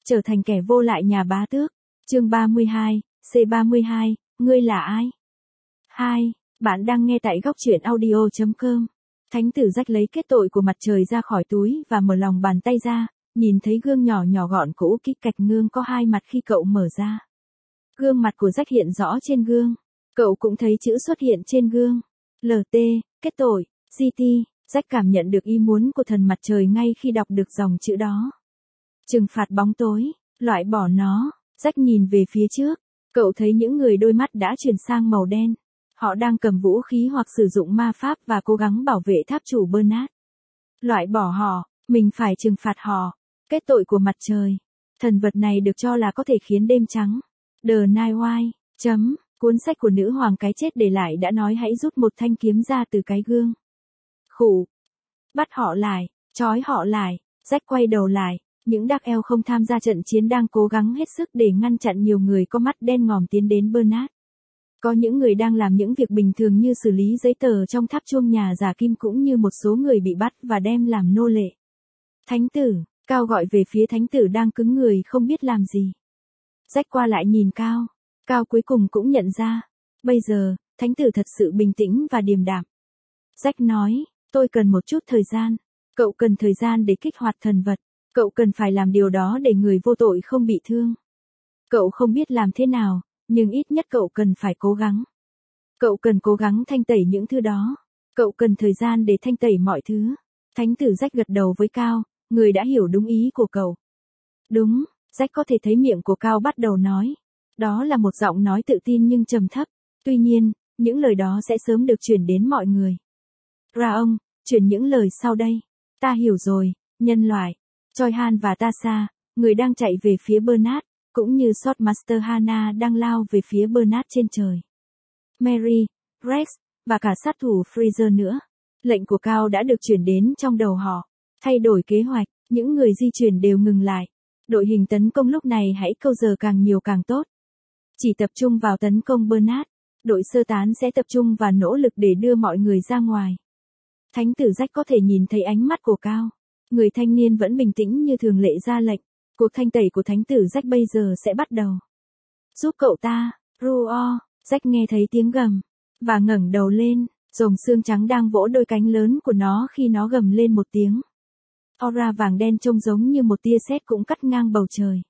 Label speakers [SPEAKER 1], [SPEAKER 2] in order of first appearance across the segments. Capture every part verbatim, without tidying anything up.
[SPEAKER 1] Trở thành kẻ vô lại nhà bá tước. Chương ba mươi hai, C ba mươi hai, ngươi là ai? hai. Bạn đang nghe tại góc truyện audio chấm com. Thánh tử Jack lấy kết tội của mặt trời ra khỏi túi và mở lòng bàn tay ra, nhìn thấy gương nhỏ nhỏ gọn cũ kích cạch gương có hai mặt khi cậu mở ra. Gương mặt của Jack hiện rõ trên gương. Cậu cũng thấy chữ xuất hiện trên gương. lờ tê, kết tội, giê tê. Jack cảm nhận được ý muốn của thần mặt trời ngay khi đọc được dòng chữ đó. Trừng phạt bóng tối, loại bỏ nó. Jack nhìn về phía trước. Cậu thấy những người đôi mắt đã chuyển sang màu đen. Họ đang cầm vũ khí hoặc sử dụng ma pháp và cố gắng bảo vệ tháp chủ Bernard. Loại bỏ họ, mình phải trừng phạt họ. Kết tội của mặt trời. Thần vật này được cho là có thể khiến đêm trắng. The Night White. Chấm. Cuốn sách của nữ hoàng cái chết để lại đã nói hãy rút một thanh kiếm ra từ cái gương. Khủ. Bắt họ lại, trói họ lại. Jack quay đầu lại. Những Dark Elf không tham gia trận chiến đang cố gắng hết sức để ngăn chặn nhiều người có mắt đen ngòm tiến đến Bernard. Có những người đang làm những việc bình thường như xử lý giấy tờ trong tháp chuông nhà giả kim cũng như một số người bị bắt và đem làm nô lệ. Thánh tử, Cao gọi về phía thánh tử đang cứng người không biết làm gì. Jack qua lại nhìn Cao. Cao cuối cùng cũng nhận ra. Bây giờ, thánh tử thật sự bình tĩnh và điềm đạm. Jack nói, tôi cần một chút thời gian. Cậu cần thời gian để kích hoạt thần vật. Cậu cần phải làm điều đó để người vô tội không bị thương. Cậu không biết làm thế nào, nhưng ít nhất cậu cần phải cố gắng. Cậu cần cố gắng thanh tẩy những thứ đó. Cậu cần thời gian để thanh tẩy mọi thứ. Thánh tử Jack gật đầu với Cao, người đã hiểu đúng ý của cậu. Đúng, Jack có thể thấy miệng của Cao bắt đầu nói. Đó là một giọng nói tự tin nhưng trầm thấp. Tuy nhiên, những lời đó sẽ sớm được truyền đến mọi người. Ra ông, truyền những lời sau đây. Ta hiểu rồi, nhân loại. Choi Han và Tasha, người đang chạy về phía Bernard, cũng như Swordmaster Hannah đang lao về phía Bernard trên trời. Mary, Rex, và cả sát thủ Freezer nữa. Lệnh của Cao đã được chuyển đến trong đầu họ. Thay đổi kế hoạch, những người di chuyển đều ngừng lại. Đội hình tấn công lúc này hãy câu giờ càng nhiều càng tốt. Chỉ tập trung vào tấn công Bernard. Đội sơ tán sẽ tập trung và nỗ lực để đưa mọi người ra ngoài. Thánh tử Jack có thể nhìn thấy ánh mắt của Cao. Người thanh niên vẫn bình tĩnh như thường lệ ra lệnh. Cuộc thanh tẩy của thánh tử Jack bây giờ sẽ bắt đầu. Giúp cậu ta, Ruo. Jack nghe thấy tiếng gầm. Và ngẩng đầu lên, rồng xương trắng đang vỗ đôi cánh lớn của nó khi nó gầm lên một tiếng. Aura vàng đen trông giống như một tia sét cũng cắt ngang bầu trời.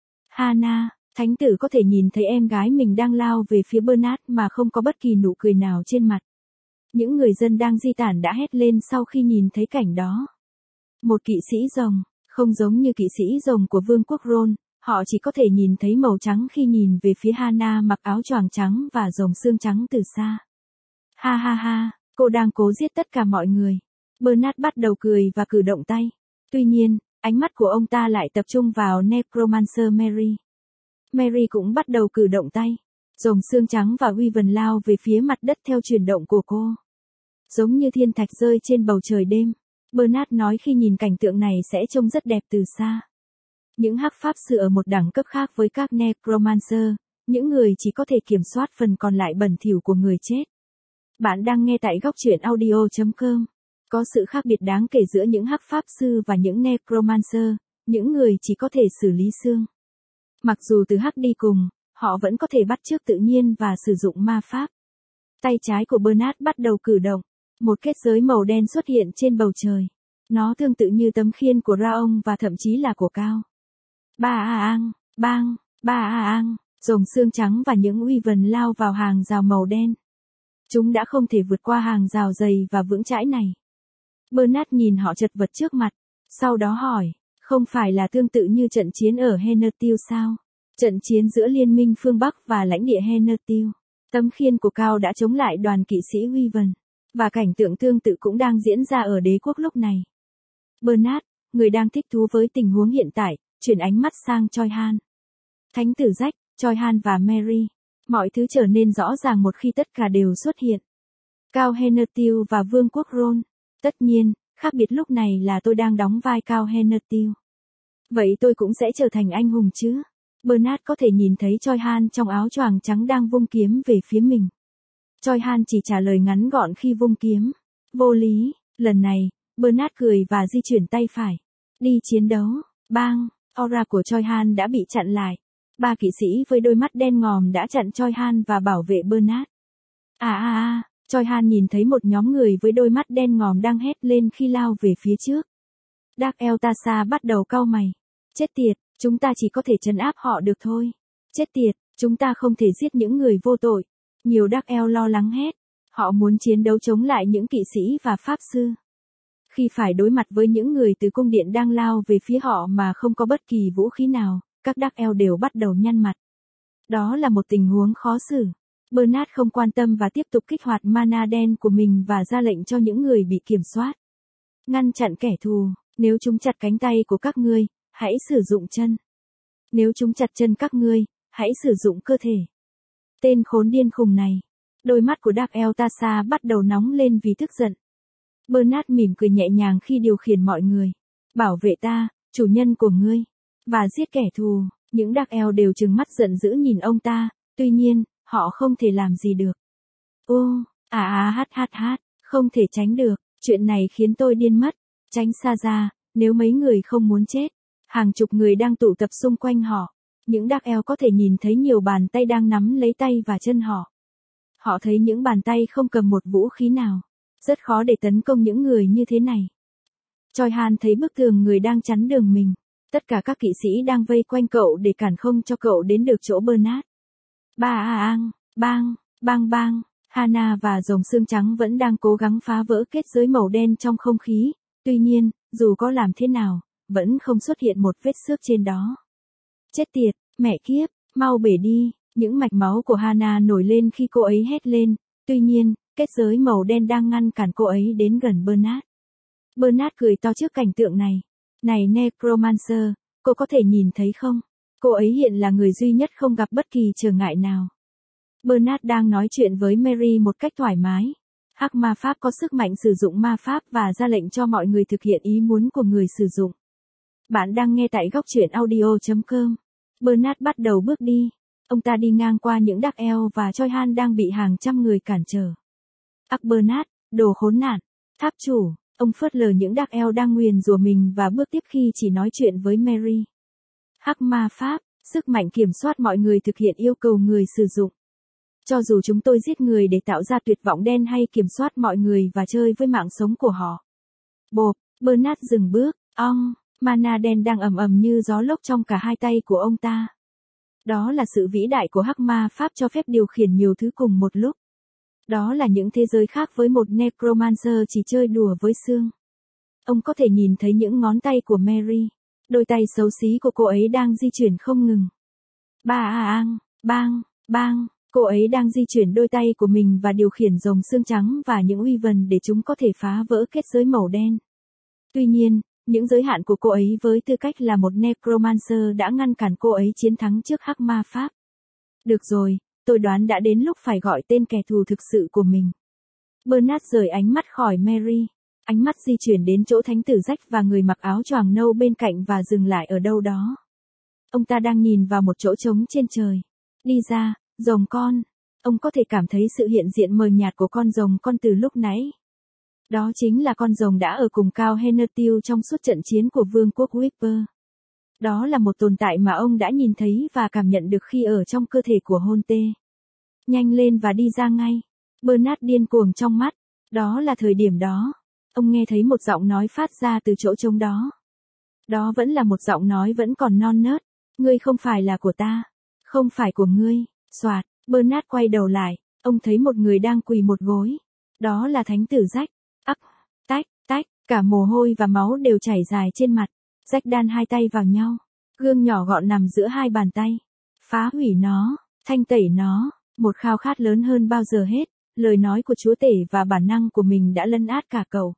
[SPEAKER 1] Hannah, thánh tử có thể nhìn thấy em gái mình đang lao về phía Bernard mà không có bất kỳ nụ cười nào trên mặt. Những người dân đang di tản đã hét lên sau khi nhìn thấy cảnh đó. Một kỵ sĩ rồng, không giống như kỵ sĩ rồng của vương quốc Ron, họ chỉ có thể nhìn thấy màu trắng khi nhìn về phía Hannah mặc áo choàng trắng và rồng xương trắng từ xa. Ha ha ha, cô đang cố giết tất cả mọi người. Bernard bắt đầu cười và cử động tay. Tuy nhiên, ánh mắt của ông ta lại tập trung vào Necromancer Mary. Mary cũng bắt đầu cử động tay. Rồng xương trắng và Wyvern lao về phía mặt đất theo chuyển động của cô. Giống như thiên thạch rơi trên bầu trời đêm. Bernard nói khi nhìn cảnh tượng này sẽ trông rất đẹp từ xa. Những hắc pháp sư ở một đẳng cấp khác với các Necromancer, những người chỉ có thể kiểm soát phần còn lại bẩn thỉu của người chết. Bạn đang nghe tại góc truyện audio chấm com. Có sự khác biệt đáng kể giữa những hắc pháp sư và những Necromancer, những người chỉ có thể xử lý xương. Mặc dù từ hắc đi cùng, họ vẫn có thể bắt chước tự nhiên và sử dụng ma pháp. Tay trái của Bernard bắt đầu cử động. Một kết giới màu đen xuất hiện trên bầu trời. Nó tương tự như tấm khiên của Raong và thậm chí là của Cao. Ba a ang, bang, ba a ang, rồng xương trắng và những Wyvern lao vào hàng rào màu đen. Chúng đã không thể vượt qua hàng rào dày và vững chãi này. Bernard nhìn họ chật vật trước mặt, sau đó hỏi, không phải là tương tự như trận chiến ở Henertil sao? Trận chiến giữa Liên minh phương Bắc và lãnh địa Henertil. Tấm khiên của Cao đã chống lại đoàn kỵ sĩ Wyvern. Và cảnh tượng tương tự cũng đang diễn ra ở đế quốc lúc này. Bernard, người đang thích thú với tình huống hiện tại, chuyển ánh mắt sang Choi Han. Thánh tử Jack, Choi Han và Mary. Mọi thứ trở nên rõ ràng một khi tất cả đều xuất hiện. Cao Henertil và vương quốc Ron. Tất nhiên, khác biệt lúc này là tôi đang đóng vai Cao Henertil. Vậy tôi cũng sẽ trở thành anh hùng chứ? Bernard có thể nhìn thấy Choi Han trong áo choàng trắng đang vung kiếm về phía mình. Choi Han chỉ trả lời ngắn gọn khi vung kiếm. Vô lý, lần này, Bernard cười và di chuyển tay phải. Đi chiến đấu, bang, Aura của Choi Han đã bị chặn lại. Ba kỵ sĩ với đôi mắt đen ngòm đã chặn Choi Han và bảo vệ Bernard. À à à, Choi Han nhìn thấy một nhóm người với đôi mắt đen ngòm đang hét lên khi lao về phía trước. Dark Eltasa bắt đầu cau mày. Chết tiệt, chúng ta chỉ có thể trấn áp họ được thôi. Chết tiệt, chúng ta không thể giết những người vô tội. Nhiều Dark El lo lắng hét. Họ muốn chiến đấu chống lại những kỵ sĩ và pháp sư. Khi phải đối mặt với những người từ cung điện đang lao về phía họ mà không có bất kỳ vũ khí nào, các Dark El đều bắt đầu nhăn mặt. Đó là một tình huống khó xử. Bernard không quan tâm và tiếp tục kích hoạt mana đen của mình và ra lệnh cho những người bị kiểm soát. Ngăn chặn kẻ thù, nếu chúng chặt cánh tay của các ngươi, hãy sử dụng chân. Nếu chúng chặt chân các ngươi, hãy sử dụng cơ thể. Tên khốn điên khùng này. Đôi mắt của Dark Eltasa bắt đầu nóng lên vì tức giận. Bernard mỉm cười nhẹ nhàng khi điều khiển mọi người. Bảo vệ ta, chủ nhân của ngươi. Và giết kẻ thù. Những Dark El đều trừng mắt giận dữ nhìn ông ta. Tuy nhiên, họ không thể làm gì được. Ô, à à hát hát hát. Không thể tránh được. Chuyện này khiến tôi điên mất. Tránh xa ra, nếu mấy người không muốn chết. Hàng chục người đang tụ tập xung quanh họ. Những Dark El có thể nhìn thấy nhiều bàn tay đang nắm lấy tay và chân họ. Họ thấy những bàn tay không cầm một vũ khí nào. Rất khó để tấn công những người như thế này. Choi Han thấy bức tường người đang chắn đường mình. Tất cả các kỵ sĩ đang vây quanh cậu để cản không cho cậu đến được chỗ Bernard. Ba a ang, bang, bang bang. Hana và rồng xương trắng vẫn đang cố gắng phá vỡ kết giới màu đen trong không khí. Tuy nhiên, dù có làm thế nào, vẫn không xuất hiện một vết xước trên đó. Chết tiệt, mẹ kiếp, mau bể đi. Những mạch máu của Hana nổi lên khi cô ấy hét lên. Tuy nhiên, kết giới màu đen đang ngăn cản cô ấy đến gần Bernard. Bernard cười to trước cảnh tượng này. Này Necromancer, cô có thể nhìn thấy không? Cô ấy hiện là người duy nhất không gặp bất kỳ trở ngại nào. Bernard đang nói chuyện với Mary một cách thoải mái. Hắc ma pháp có sức mạnh sử dụng ma pháp và ra lệnh cho mọi người thực hiện ý muốn của người sử dụng. Bạn đang nghe tại góc truyện audio chấm com. Bernard bắt đầu bước đi. Ông ta đi ngang qua những Dark El và Choi Han đang bị hàng trăm người cản trở. Ác Bernard, đồ khốn nạn. Tháp chủ, ông phớt lờ những Dark El đang nguyền rủa mình và bước tiếp khi chỉ nói chuyện với Mary. Hắc ma pháp, sức mạnh kiểm soát mọi người thực hiện yêu cầu người sử dụng. Cho dù chúng tôi giết người để tạo ra tuyệt vọng đen hay kiểm soát mọi người và chơi với mạng sống của họ. Bộp, Bernard dừng bước, ong, mana đen đang ầm ầm như gió lốc trong cả hai tay của ông ta. Đó là sự vĩ đại của hắc ma pháp cho phép điều khiển nhiều thứ cùng một lúc. Đó là những thế giới khác với một Necromancer chỉ chơi đùa với xương. Ông có thể nhìn thấy những ngón tay của Mary. Đôi tay xấu xí của cô ấy đang di chuyển không ngừng. Ba a ang, bang, bang. Cô ấy đang di chuyển đôi tay của mình và điều khiển rồng xương trắng và những Wyvern để chúng có thể phá vỡ kết giới màu đen. Tuy nhiên, những giới hạn của cô ấy với tư cách là một Necromancer đã ngăn cản cô ấy chiến thắng trước hắc ma pháp. Được rồi, tôi đoán đã đến lúc phải gọi tên kẻ thù thực sự của mình. Bernard rời ánh mắt khỏi Mary. Ánh mắt di chuyển đến chỗ thánh tử Jack và người mặc áo choàng nâu bên cạnh và dừng lại ở đâu đó. Ông ta đang nhìn vào một chỗ trống trên trời. Đi ra, rồng con. Ông có thể cảm thấy sự hiện diện mờ nhạt của con rồng con từ lúc nãy. Đó chính là con rồng đã ở cùng Cao Henertil trong suốt trận chiến của Vương quốc Whisper. Đó là một tồn tại mà ông đã nhìn thấy và cảm nhận được khi ở trong cơ thể của hôn tê. Nhanh lên và đi ra ngay. Bernard điên cuồng trong mắt. Đó là thời điểm đó. Ông nghe thấy một giọng nói phát ra từ chỗ trống đó. Đó vẫn là một giọng nói vẫn còn non nớt. Ngươi không phải là của ta. Không phải của ngươi. Soạt, Bernard quay đầu lại. Ông thấy một người đang quỳ một gối. Đó là thánh tử Jack. Ắc, tách, tách, cả mồ hôi và máu đều chảy dài trên mặt. Jack đan hai tay vào nhau. Gương nhỏ gọn nằm giữa hai bàn tay. Phá hủy nó, thanh tẩy nó. Một khao khát lớn hơn bao giờ hết. Lời nói của chúa tể và bản năng của mình đã lấn át cả cậu.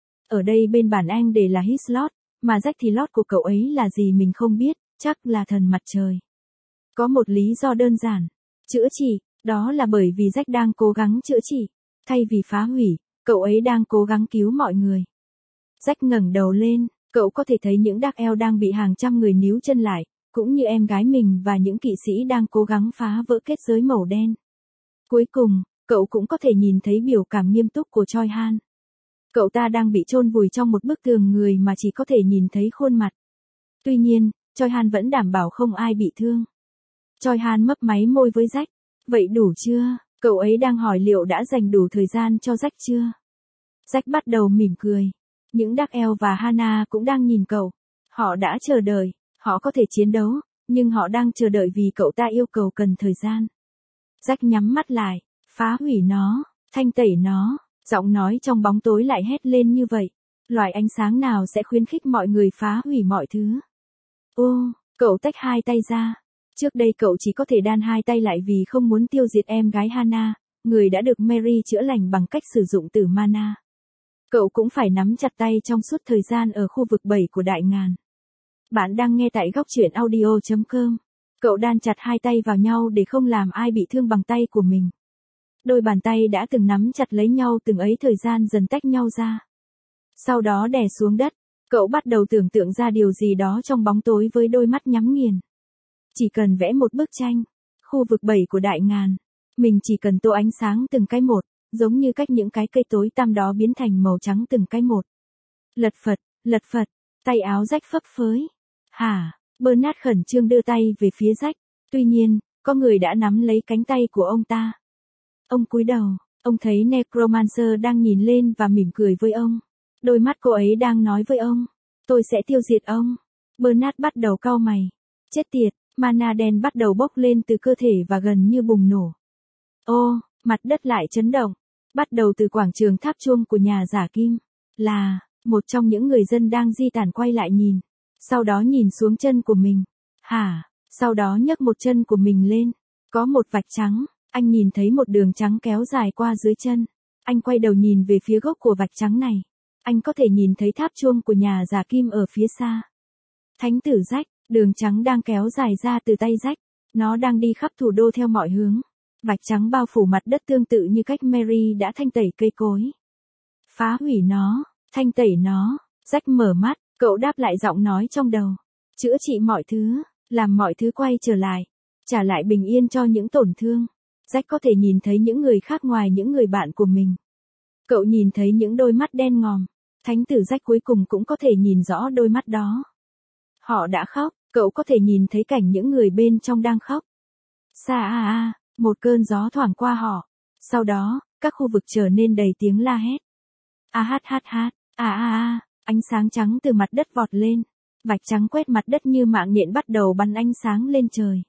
[SPEAKER 1] Ở đây bên bản Anh để là Hislot, mà Jack thì lót của cậu ấy là gì mình không biết, chắc là thần mặt trời. Có một lý do đơn giản. Chữa trị, đó là bởi vì Jack đang cố gắng chữa trị. Thay vì phá hủy, cậu ấy đang cố gắng cứu mọi người. Jack ngẩng đầu lên, cậu có thể thấy những Dark El đang bị hàng trăm người níu chân lại, cũng như em gái mình và những kỵ sĩ đang cố gắng phá vỡ kết giới màu đen. Cuối cùng, cậu cũng có thể nhìn thấy biểu cảm nghiêm túc của Choi Han. Cậu ta đang bị chôn vùi trong một bức tường người mà chỉ có thể nhìn thấy khuôn mặt. Tuy nhiên, Choi Han vẫn đảm bảo không ai bị thương. Choi Han mấp máy môi với Jack. Vậy đủ chưa? Cậu ấy đang hỏi liệu đã dành đủ thời gian cho Jack chưa? Jack bắt đầu mỉm cười. Những Dark Elf và Hana cũng đang nhìn cậu. Họ đã chờ đợi, họ có thể chiến đấu, nhưng họ đang chờ đợi vì cậu ta yêu cầu cần thời gian. Jack nhắm mắt lại, phá hủy nó, thanh tẩy nó, giọng nói trong bóng tối lại hét lên như vậy. Loại ánh sáng nào sẽ khuyến khích mọi người phá hủy mọi thứ? Ô, cậu tách hai tay ra. Trước đây cậu chỉ có thể đan hai tay lại vì không muốn tiêu diệt em gái Hana, người đã được Mary chữa lành bằng cách sử dụng tử mana. Cậu cũng phải nắm chặt tay trong suốt thời gian ở khu vực bảy của Đại Ngàn. Bạn đang nghe tại góc truyện audio chấm com. Cậu đan chặt hai tay vào nhau để không làm ai bị thương bằng tay của mình. Đôi bàn tay đã từng nắm chặt lấy nhau từng ấy thời gian dần tách nhau ra. Sau đó đè xuống đất, cậu bắt đầu tưởng tượng ra điều gì đó trong bóng tối với đôi mắt nhắm nghiền. Chỉ cần vẽ một bức tranh, khu vực bảy của Đại Ngàn, mình chỉ cần tô ánh sáng từng cái một, giống như cách những cái cây tối tăm đó biến thành màu trắng từng cái một. Lật phật, lật phật, tay áo Jack phấp phới. Hả? Bernard khẩn trương đưa tay về phía Jack, tuy nhiên, có người đã nắm lấy cánh tay của ông ta. Ông cúi đầu, ông thấy Necromancer đang nhìn lên và mỉm cười với ông. Đôi mắt cô ấy đang nói với ông, tôi sẽ tiêu diệt ông. Bernard bắt đầu cau mày. Chết tiệt, mana đen bắt đầu bốc lên từ cơ thể và gần như bùng nổ. Ô, mặt đất lại chấn động. Bắt đầu từ quảng trường tháp chuông của nhà giả kim. Là, một trong những người dân đang di tản quay lại nhìn. Sau đó nhìn xuống chân của mình. Hả? Sau đó nhấc một chân của mình lên. Có một vạch trắng. Anh nhìn thấy một đường trắng kéo dài qua dưới chân. Anh quay đầu nhìn về phía gốc của vạch trắng này. Anh có thể nhìn thấy tháp chuông của nhà giả kim ở phía xa. Thánh tử Jack, đường trắng đang kéo dài ra từ tay Jack. Nó đang đi khắp thủ đô theo mọi hướng. Vạch trắng bao phủ mặt đất tương tự như cách Mary đã thanh tẩy cây cối. Phá hủy nó, thanh tẩy nó. Jack mở mắt, cậu đáp lại giọng nói trong đầu. Chữa trị mọi thứ, làm mọi thứ quay trở lại. Trả lại bình yên cho những tổn thương. Jack có thể nhìn thấy những người khác ngoài những người bạn của mình. Cậu nhìn thấy những đôi mắt đen ngòm. Thánh tử Jack cuối cùng cũng có thể nhìn rõ đôi mắt đó. Họ đã khóc, cậu có thể nhìn thấy cảnh những người bên trong đang khóc. Xa a a, một cơn gió thoảng qua họ. Sau đó, các khu vực trở nên đầy tiếng la hét. A hát hát hát, a a a, ánh sáng trắng từ mặt đất vọt lên. Vạch trắng quét mặt đất như mạng nhện bắt đầu bắn ánh sáng lên trời.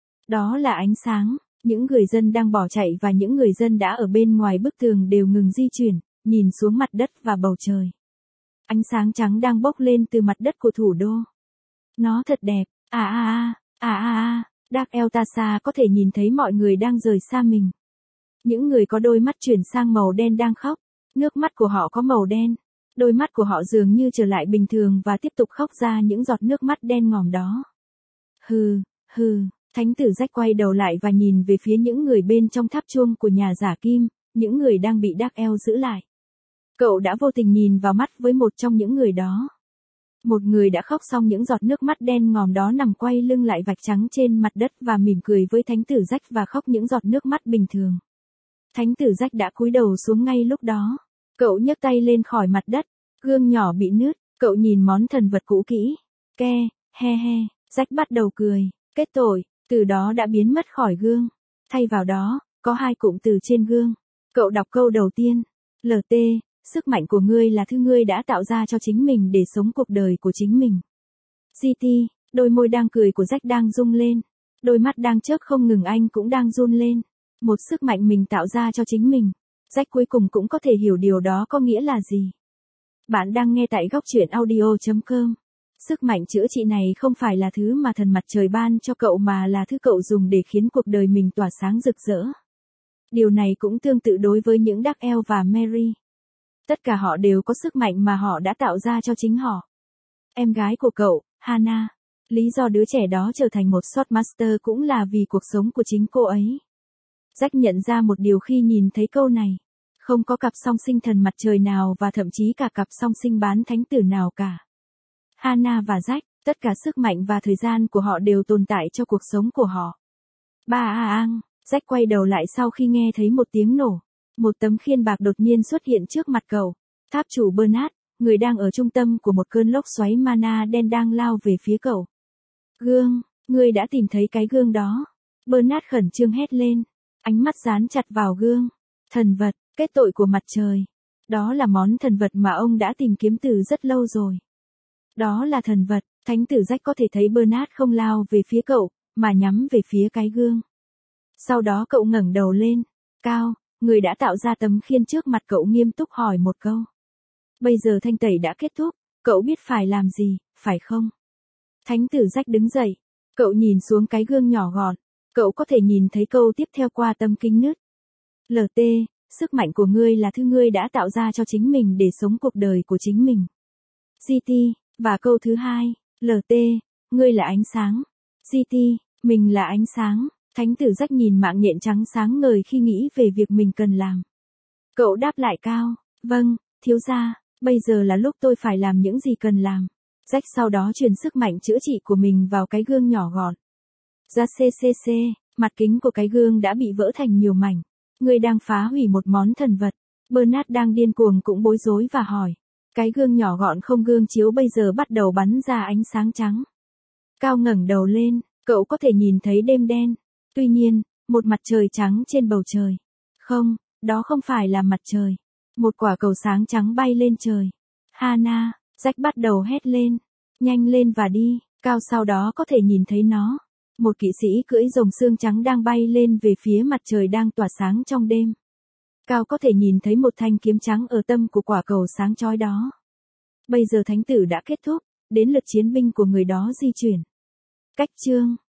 [SPEAKER 1] Đó là ánh sáng. Những người dân đang bỏ chạy và những người dân đã ở bên ngoài bức tường đều ngừng di chuyển, nhìn xuống mặt đất và bầu trời. Ánh sáng trắng đang bốc lên từ mặt đất của thủ đô. Nó thật đẹp, à à à, à à à, Dark Eltasa có thể nhìn thấy mọi người đang rời xa mình. Những người có đôi mắt chuyển sang màu đen đang khóc, nước mắt của họ có màu đen. Đôi mắt của họ dường như trở lại bình thường và tiếp tục khóc ra những giọt nước mắt đen ngòm đó. Hừ, hừ. Thánh tử Jack quay đầu lại và nhìn về phía những người bên trong tháp chuông của nhà giả kim, những người đang bị Dark Elf giữ lại. Cậu đã vô tình nhìn vào mắt với một trong những người đó. Một người đã khóc xong những giọt nước mắt đen ngòm đó nằm quay lưng lại vạch trắng trên mặt đất và mỉm cười với thánh tử Jack và khóc những giọt nước mắt bình thường. Thánh tử Jack đã cúi đầu xuống ngay lúc đó. Cậu nhấc tay lên khỏi mặt đất, gương nhỏ bị nứt, cậu nhìn món thần vật cũ kỹ. Ke, he he, Jack bắt đầu cười, kết tội. Từ đó đã biến mất khỏi gương. Thay vào đó, có hai cụm từ trên gương. Cậu đọc câu đầu tiên. lờ tê, sức mạnh của ngươi là thứ ngươi đã tạo ra cho chính mình để sống cuộc đời của chính mình. giê tê, đôi môi đang cười của Jack đang rung lên. Đôi mắt đang chớp không ngừng anh cũng đang run lên. Một sức mạnh mình tạo ra cho chính mình. Jack cuối cùng cũng có thể hiểu điều đó có nghĩa là gì. Bạn đang nghe tại góc truyện audio chấm com. Sức mạnh chữa trị này không phải là thứ mà thần mặt trời ban cho cậu mà là thứ cậu dùng để khiến cuộc đời mình tỏa sáng rực rỡ. Điều này cũng tương tự đối với những Dark Elf và Mary. Tất cả họ đều có sức mạnh mà họ đã tạo ra cho chính họ. Em gái của cậu, Hana. Lý do đứa trẻ đó trở thành một Swordmaster cũng là vì cuộc sống của chính cô ấy. Jack nhận ra một điều khi nhìn thấy câu này. Không có cặp song sinh thần mặt trời nào và thậm chí cả cặp song sinh bán thánh tử nào cả. Hana và Jack, tất cả sức mạnh và thời gian của họ đều tồn tại cho cuộc sống của họ. Ba a ang, Jack quay đầu lại sau khi nghe thấy một tiếng nổ. Một tấm khiên bạc đột nhiên xuất hiện trước mặt cậu. Tháp chủ Bernard, người đang ở trung tâm của một cơn lốc xoáy mana đen đang lao về phía cậu. Gương, ngươi đã tìm thấy cái gương đó. Bernard khẩn trương hét lên, ánh mắt dán chặt vào gương. Thần vật, kết tội của mặt trời. Đó là món thần vật mà ông đã tìm kiếm từ rất lâu rồi. Đó là thần vật, thánh tử Jack có thể thấy Bernard không lao về phía cậu, mà nhắm về phía cái gương. Sau đó cậu ngẩng đầu lên. Cao, người đã tạo ra tấm khiên trước mặt cậu nghiêm túc hỏi một câu. Bây giờ thanh tẩy đã kết thúc, cậu biết phải làm gì, phải không? Thánh tử Jack đứng dậy. Cậu nhìn xuống cái gương nhỏ gọn. Cậu có thể nhìn thấy câu tiếp theo qua tấm kính nứt. lờ tê, sức mạnh của ngươi là thứ ngươi đã tạo ra cho chính mình để sống cuộc đời của chính mình. giê tê, và câu thứ hai, lờ tê, ngươi là ánh sáng. giê tê, mình là ánh sáng. Thánh tử Jack nhìn mạng nhện trắng sáng ngời khi nghĩ về việc mình cần làm. Cậu đáp lại Cao, vâng, thiếu gia, bây giờ là lúc tôi phải làm những gì cần làm. Jack sau đó truyền sức mạnh chữa trị của mình vào cái gương nhỏ gọn. Ra ccc, mặt kính của cái gương đã bị vỡ thành nhiều mảnh. Ngươi đang phá hủy một món thần vật. Bernard đang điên cuồng cũng bối rối và hỏi. Cái gương nhỏ gọn không gương chiếu bây giờ bắt đầu bắn ra ánh sáng trắng. Cao ngẩng đầu lên, cậu có thể nhìn thấy đêm đen. Tuy nhiên, một mặt trời trắng trên bầu trời. Không, đó không phải là mặt trời. Một quả cầu sáng trắng bay lên trời. Hana, Jack bắt đầu hét lên. Nhanh lên và đi. Cao sau đó có thể nhìn thấy nó. Một kỵ sĩ cưỡi rồng xương trắng đang bay lên về phía mặt trời đang tỏa sáng trong đêm. Cao có thể nhìn thấy một thanh kiếm trắng ở tâm của quả cầu sáng chói đó. Bây giờ thánh tử đã kết thúc, đến lượt chiến binh của người đó di chuyển. Cách chương